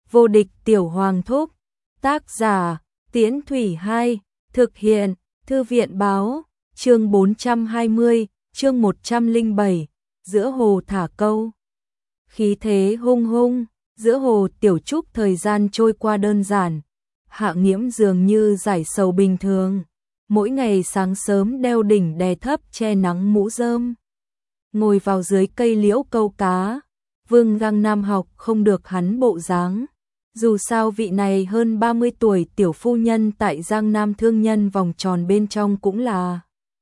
Vô địch tiểu hoàng thúc. Tác giả, Tiễn Thủy 2, thực hiện, Thư viện báo, chương 420, chương 107, giữa hồ thả câu. Khí thế hung hung, giữa hồ Tiểu Trúc thời gian trôi qua đơn giản, Hạ Nghiễm dường như giải sầu bình thường, mỗi ngày sáng sớm đeo đỉnh đè thấp che nắng mũ rơm, ngồi vào dưới cây liễu câu cá. Vương Giang Nam học không được hắn bộ dáng. Dù sao vị này hơn 30 tuổi tiểu phu nhân tại Giang Nam thương nhân vòng tròn bên trong cũng là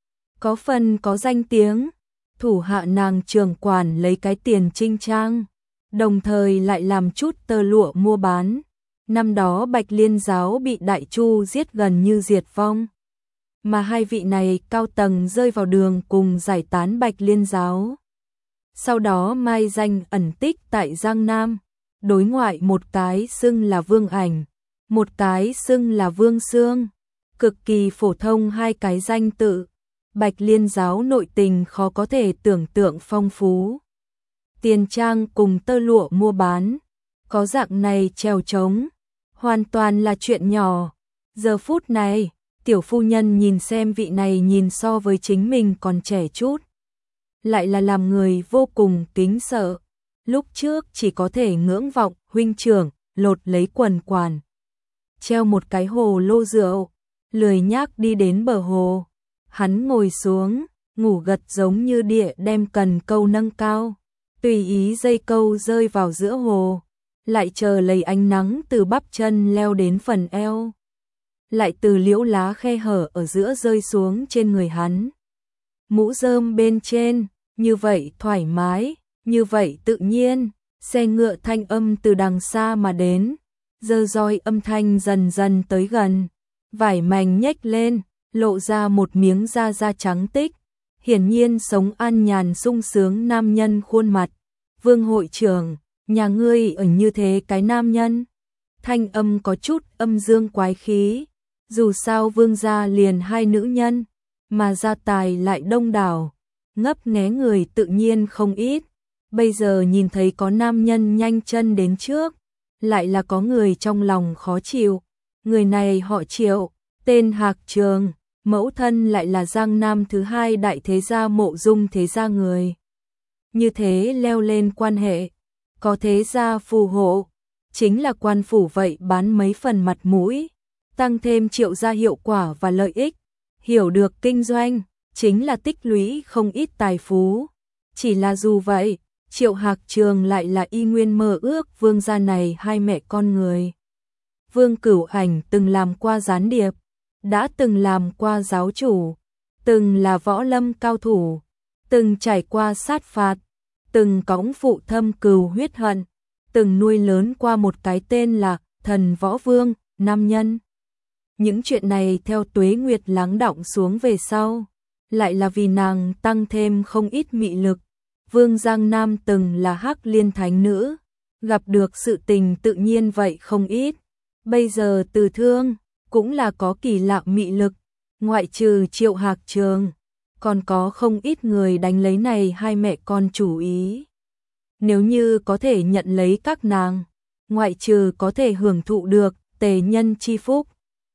có phần có danh tiếng. Thủ hạ nàng trưởng quản lấy cái tiền trinh trang, đồng thời lại làm chút tơ lụa mua bán. Năm đó Bạch Liên giáo bị Đại Chu giết gần như diệt vong, mà hai vị này cao tầng rơi vào đường cùng giải tán Bạch Liên giáo. Sau đó mai danh ẩn tích tại Giang Nam, đối ngoại một cái xưng là Vương Ảnh, một cái xưng là Vương Xương, cực kỳ phổ thông hai cái danh tự. Bạch Liên giáo nội tình khó có thể tưởng tượng phong phú. Tiền trang cùng tơ lụa mua bán, có dạng này trèo trống, hoàn toàn là chuyện nhỏ. Giờ phút này, tiểu phu nhân nhìn xem vị này nhìn so với chính mình còn trẻ chút, lại là làm người vô cùng kính sợ. Lúc trước chỉ có thể ngưỡng vọng huynh trưởng lột lấy quần quản, treo một cái hồ lô rượu, lười nhác đi đến bờ hồ. Hắn ngồi xuống, ngủ gật giống như địa đem cần câu nâng cao, tùy ý dây câu rơi vào giữa hồ, lại chờ lấy ánh nắng từ bắp chân leo đến phần eo, lại từ liễu lá khe hở ở giữa rơi xuống trên người hắn. Mũ rơm bên trên, như vậy thoải mái, như vậy tự nhiên. Xe ngựa thanh âm từ đằng xa mà đến, dơ roi âm thanh dần dần tới gần, vải mảnh nhếch lên, lộ ra một miếng da trắng tích, hiển nhiên sống an nhàn sung sướng nam nhân khuôn mặt. Vương hội trưởng, nhà ngươi ở như thế cái nam nhân? Thanh âm có chút âm dương quái khí, dù sao vương gia liền hai nữ nhân, mà gia tài lại đông đảo, ngấp nghé người tự nhiên không ít. Bây giờ nhìn thấy có nam nhân nhanh chân đến trước, lại là có người trong lòng khó chịu. Người này họ Triệu, tên Hạc Trường, mẫu thân lại là Giang Nam thứ hai đại thế gia Mộ Dung thế gia người. Như thế leo lên quan hệ, có thế gia phù hộ, chính là quan phủ vậy bán mấy phần mặt mũi, tăng thêm Triệu gia hiệu quả và lợi ích. Hiểu được kinh doanh, chính là tích lũy không ít tài phú. Chỉ là dù vậy, Triệu Hạc Trường lại là y nguyên mơ ước vương gia này hai mẹ con người. Vương Cửu Ảnh từng làm qua gián điệp, đã từng làm qua giáo chủ, từng là võ lâm cao thủ, từng trải qua sát phạt, từng cõng phụ thâm cừu huyết hận, từng nuôi lớn qua một cái tên là Thần Võ Vương, nam nhân. Những chuyện này theo tuế nguyệt lắng đọng xuống về sau, lại là vì nàng tăng thêm không ít mị lực. Vương Giang Nam từng là Hắc Liên thánh nữ, gặp được sự tình tự nhiên vậy không ít. Bây giờ Từ Thương cũng là có kỳ lạ mị lực, ngoại trừ Triệu Hạc Trường, còn có không ít người đánh lấy này hai mẹ con chủ ý. Nếu như có thể nhận lấy các nàng, ngoại trừ có thể hưởng thụ được tề nhân chi phúc,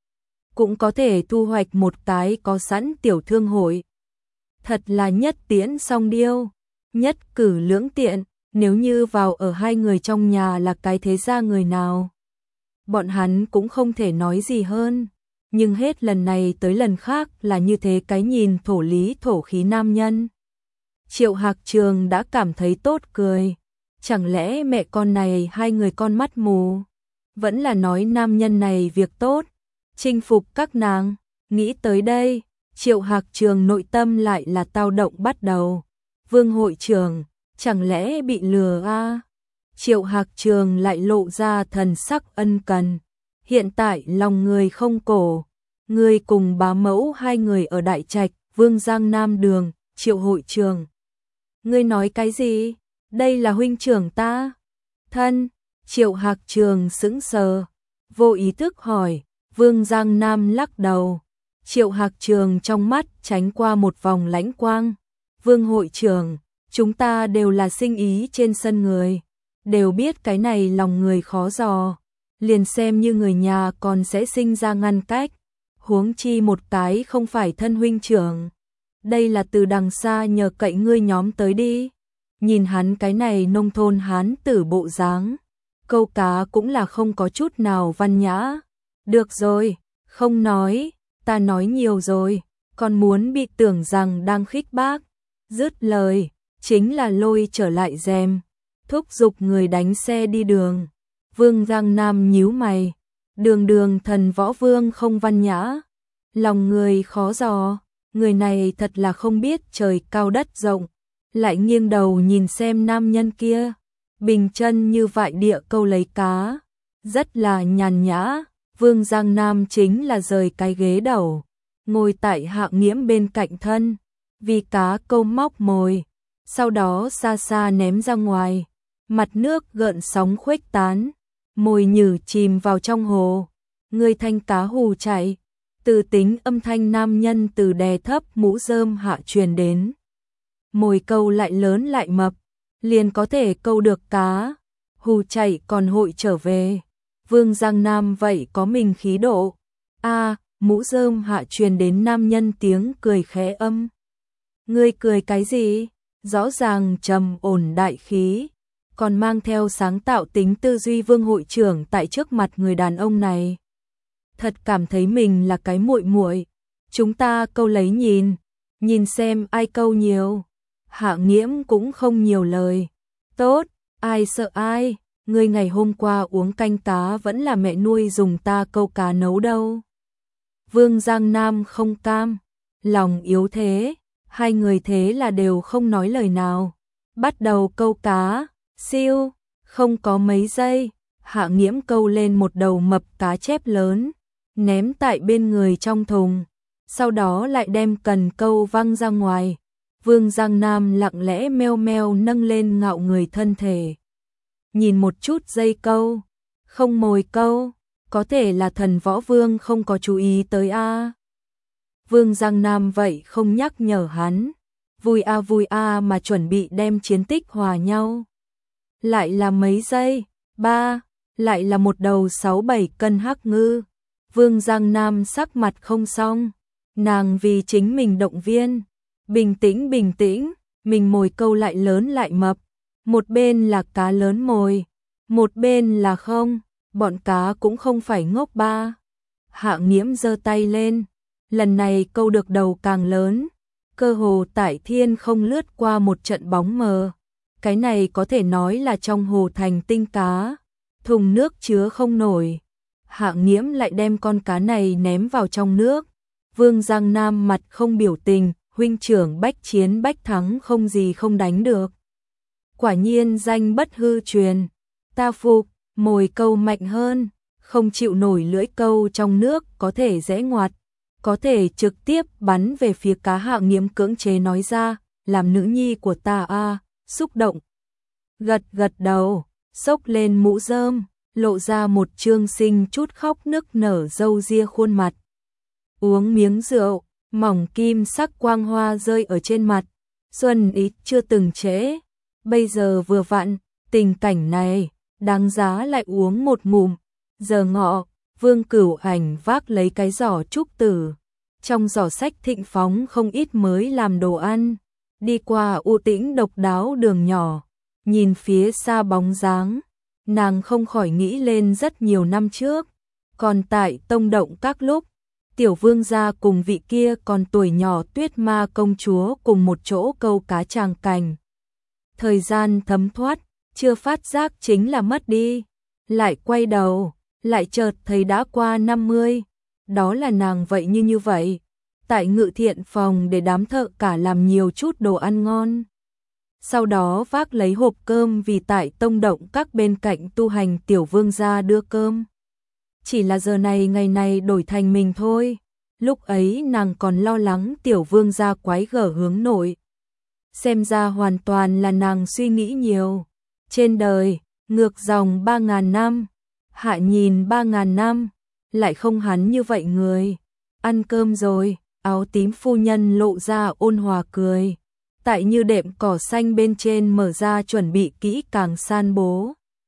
cũng có thể thu hoạch một cái có sẵn tiểu thương hội. Thật là nhất tiễn song điêu, nhất cử lưỡng tiện. Nếu như vào ở hai người trong nhà là cái thế gia người nào, bọn hắn cũng không thể nói gì hơn. Nhưng hết lần này tới lần khác là như thế cái nhìn thổ lý thổ khí nam nhân. Triệu Hạc Trường đã cảm thấy tốt cười. Chẳng lẽ mẹ con này hai người con mắt mù? Vẫn là nói nam nhân này việc tốt, chinh phục các nàng. Nghĩ tới đây, Triệu Hạc Trường nội tâm lại là tao động bắt đầu. Vương hội trưởng, chẳng lẽ bị lừa à? Triệu Hạc Trường lại lộ ra thần sắc ân cần. Hiện tại lòng người không cổ, người cùng bá mẫu hai người ở Đại Trạch, Vương Giang Nam đường. Triệu hội trưởng, ngươi nói cái gì? Đây là huynh trưởng ta. Thân, Triệu Hạc Trường sững sờ, vô ý thức hỏi. Vương Giang Nam lắc đầu. Triệu Hạc Trường trong mắt tránh qua một vòng lãnh quang. Vương hội trưởng, chúng ta đều là sinh ý trên sân người, đều biết cái này lòng người khó dò, liền xem như người nhà còn sẽ sinh ra ngăn cách, huống chi một cái không phải thân huynh trưởng. Đây là từ đằng xa nhờ cậy ngươi nhóm tới đi. Nhìn hắn cái này nông thôn hán tử bộ dáng, câu cá cũng là không có chút nào văn nhã. Được rồi, không nói, ta nói nhiều rồi, còn muốn bị tưởng rằng đang khích bác. Dứt lời, chính là lôi trở lại rèm, thúc giục người đánh xe đi đường. Vương Giang Nam nhíu mày, đường thần võ vương không văn nhã, lòng người khó dò, người này thật là không biết trời cao đất rộng. Lại nghiêng đầu nhìn xem nam nhân kia, bình chân như vại địa câu lấy cá, rất là nhàn nhã. Vương Giang Nam chính là rời cái ghế đầu, ngồi tại Hạ Nghiễm bên cạnh thân, vì cá câu móc mồi, sau đó xa xa ném ra ngoài, mặt nước gợn sóng khuếch tán, mồi nhử chìm vào trong hồ, người thanh cá hù chạy, từ tính âm thanh nam nhân từ đè thấp mũ rơm hạ truyền đến. Mồi câu lại lớn lại mập, liền có thể câu được cá, hù chạy còn hội trở về. Vương Giang Nam vậy có mình khí độ. Mũ rơm hạ truyền đến nam nhân tiếng cười khẽ âm. Ngươi cười cái gì? Rõ ràng trầm ổn đại khí, còn mang theo sáng tạo tính tư duy Vương hội trưởng tại trước mặt người đàn ông này. Thật cảm thấy mình là cái muội muội. Chúng ta câu lấy nhìn xem ai câu nhiều. Hạ Nghiễm cũng không nhiều lời. Tốt, ai sợ ai, ngươi ngày hôm qua uống canh cá vẫn là mẹ nuôi dùng ta câu cá nấu đâu. Vương Giang Nam không cam, lòng yếu thế, hai người thế là đều không nói lời nào. Bắt đầu câu cá, siêu, không có mấy giây, Hạ Nghiễm câu lên một đầu mập cá chép lớn, ném tại bên người trong thùng, sau đó lại đem cần câu văng ra ngoài. Vương Giang Nam lặng lẽ meo meo nâng lên ngạo người thân thể. Nhìn một chút dây câu, không mồi câu, có thể là thần võ vương không có chú ý tới a. Vương Giang Nam vậy không nhắc nhở hắn, vui a mà chuẩn bị đem chiến tích hòa nhau. Lại là mấy giây, lại là một đầu 6-7 cân hắc ngư. Vương Giang Nam sắc mặt không xong, nàng vì chính mình động viên. Bình tĩnh, mình mồi câu lại lớn lại mập. Một bên là cá lớn mồi, một bên là không, bọn cá cũng không phải ngốc ba. Hạ Nghiễm giơ tay lên, lần này câu được đầu càng lớn, cơ hồ tại thiên không lướt qua một trận bóng mờ. Cái này có thể nói là trong hồ thành tinh cá, thùng nước chứa không nổi. Hạ Nghiễm lại đem con cá này ném vào trong nước. Vương Giang Nam mặt không biểu tình, huynh trưởng bách chiến bách thắng không gì không đánh được. Quả nhiên danh bất hư truyền, ta phục, mồi câu mạnh hơn, không chịu nổi lưỡi câu trong nước có thể rẽ ngoặt, có thể trực tiếp bắn về phía cá. Hạ Nghiễm cưỡng chế nói ra, làm nữ nhi của ta xúc động. Gật đầu, xốc lên mũ rơm, lộ ra một trương xinh chút khóc nức nở râu ria khuôn mặt. Uống miếng rượu, mỏng kim sắc quang hoa rơi ở trên mặt, xuân ý chưa từng trễ, bây giờ vừa vặn, tình cảnh này, đáng giá lại uống một ngụm. Giờ ngọ, Vương Cửu Ảnh vác lấy cái giỏ trúc tử, trong giỏ sách thịnh phóng không ít mới làm đồ ăn, đi qua u tĩnh độc đáo đường nhỏ, nhìn phía xa bóng dáng, nàng không khỏi nghĩ lên rất nhiều năm trước, còn tại Tông Động các lúc, Tiểu Vương gia cùng vị kia còn tuổi nhỏ Tuyết Ma công chúa cùng một chỗ câu cá tràng cảnh. Thời gian thấm thoát, chưa phát giác chính là mất đi, lại quay đầu, lại chợt thấy đã qua 50, đó là nàng vậy như vậy, tại Ngự Thiện phòng để đám thợ cả làm nhiều chút đồ ăn ngon. Sau đó vác lấy hộp cơm vì tại Tông Động các bên cạnh tu hành Tiểu Vương gia đưa cơm. Chỉ là giờ này ngày này đổi thành mình thôi, lúc ấy nàng còn lo lắng Tiểu Vương gia quái gở hướng nội. Xem ra hoàn toàn là nàng suy nghĩ nhiều. Trên đời, ngược dòng 3.000 năm, hạ nhìn 3.000 năm, lại không hắn như vậy người. Ăn cơm rồi, áo tím phu nhân lộ ra ôn hòa cười. Tại như đệm cỏ xanh bên trên mở ra chuẩn bị kỹ càng san bố.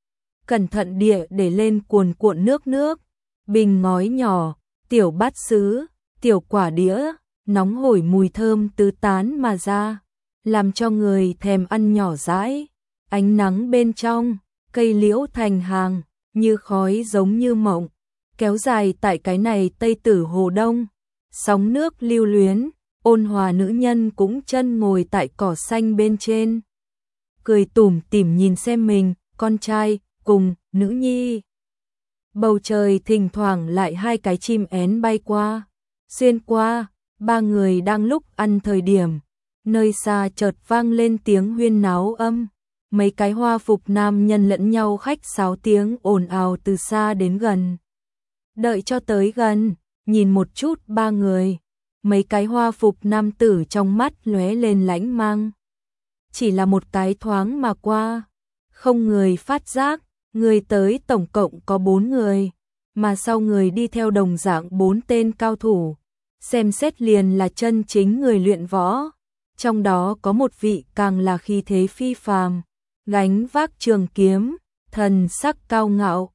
cẩn thận địa để lên cuồn cuộn nước, bình ngói nhỏ, tiểu bát sứ, tiểu quả đĩa, nóng hổi mùi thơm tứ tán mà ra, làm cho người thèm ăn nhỏ dãi. Ánh nắng bên trong, cây liễu thành hàng, như khói giống như mộng, kéo dài tại cái này Tây Tử Hồ Đông. Sóng nước lưu luyến, ôn hòa nữ nhân cũng chân ngồi tại cỏ xanh bên trên, cười tủm tỉm nhìn xem mình, con trai, cùng, nữ nhi. Bầu trời thỉnh thoảng lại hai cái chim én bay qua, xuyên qua, ba người đang lúc ăn thời điểm, nơi xa chợt vang lên tiếng huyên náo âm, mấy cái hoa phục nam nhân lẫn nhau khách sáo tiếng ồn ào từ xa đến gần. Đợi cho tới gần, nhìn một chút ba người, mấy cái hoa phục nam tử trong mắt lóe lên lãnh mang. Chỉ là một cái thoáng mà qua, không người phát giác, người tới tổng cộng có 4 người, mà sau người đi theo đồng dạng 4 tên cao thủ, xem xét liền là chân chính người luyện võ, trong đó có một vị càng là khí thế phi phàm, gánh vác trường kiếm, thần sắc cao ngạo,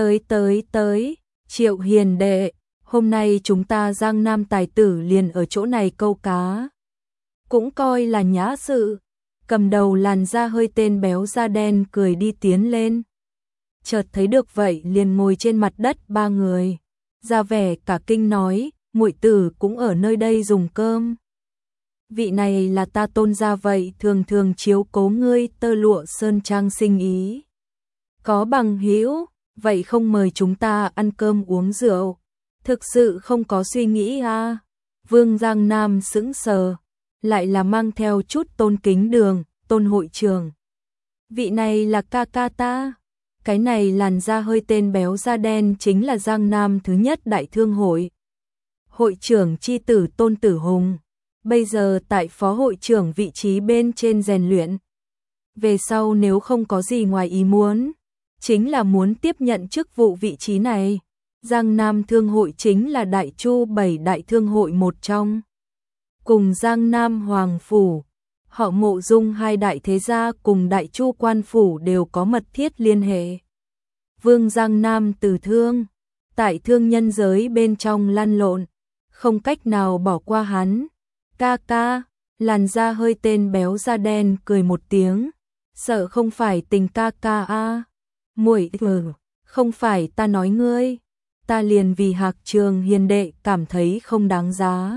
tới, Triệu hiền đệ, hôm nay chúng ta Giang Nam tài tử liền ở chỗ này câu cá, cũng coi là nhã sự. Cầm đầu làn da hơi tên béo da đen cười đi tiến lên. Chợt thấy được vậy liền ngồi trên mặt đất ba người, ra vẻ cả kinh nói, muội tử cũng ở nơi đây dùng cơm. Vị này là ta Tôn gia vậy, thường thường chiếu cố ngươi tơ lụa sơn trang sinh ý. Có bằng hữu, vậy không mời chúng ta ăn cơm uống rượu, thực sự không có suy nghĩ à? Vương Giang Nam sững sờ, lại là mang theo chút tôn kính đường, Tôn hội trưởng. Vị này là ca ca ta. Cái này làn da hơi tên béo da đen chính là Giang Nam thứ nhất đại thương hội. Hội trưởng chi tử Tôn Tử Hùng, bây giờ tại phó hội trưởng vị trí bên trên rèn luyện. Về sau nếu không có gì ngoài ý muốn, chính là muốn tiếp nhận chức vụ vị trí này. Giang Nam Thương hội chính là Đại Chu 7 đại thương hội một trong. Cùng Giang Nam Hoàng Phủ, họ Mộ Dung hai đại thế gia cùng Đại Chu Quan Phủ đều có mật thiết liên hệ. Vương Giang Nam từ thương, tại thương nhân giới bên trong lăn lộn, không cách nào bỏ qua hắn. Ca ca, làn da hơi tên béo da đen cười một tiếng, sợ không phải tình ca ca a. Muội không phải ta nói ngươi, ta liền vì Hạc Trường hiền đệ cảm thấy không đáng giá.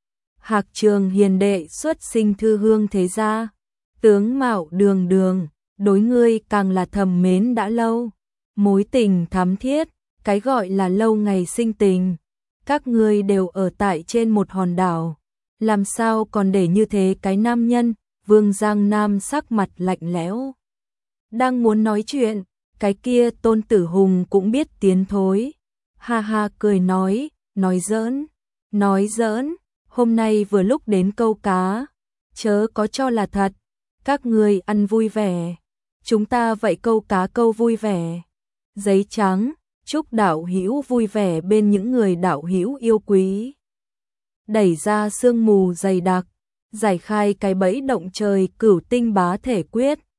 Hạc Trường hiền đệ xuất sinh thư hương thế gia, tướng mạo đường đường, đối ngươi càng là thầm mến đã lâu, mối tình thắm thiết, cái gọi là lâu ngày sinh tình. Các ngươi đều ở tại trên một hòn đảo, làm sao còn để như thế cái nam nhân? Vương Giang Nam sắc mặt lạnh lẽo, đang muốn nói chuyện, cái kia Tôn Tử Hùng cũng biết tiến thối, ha ha cười nói giỡn, hôm nay vừa lúc đến câu cá, chớ có cho là thật, các ngươi ăn vui vẻ, chúng ta vậy câu cá câu vui vẻ. Giấy trắng, chúc đạo hữu vui vẻ bên những người đạo hữu yêu quý. Đẩy ra sương mù dày đặc, giải khai cái bẫy động trời Cửu Tinh Bá Thể Quyết.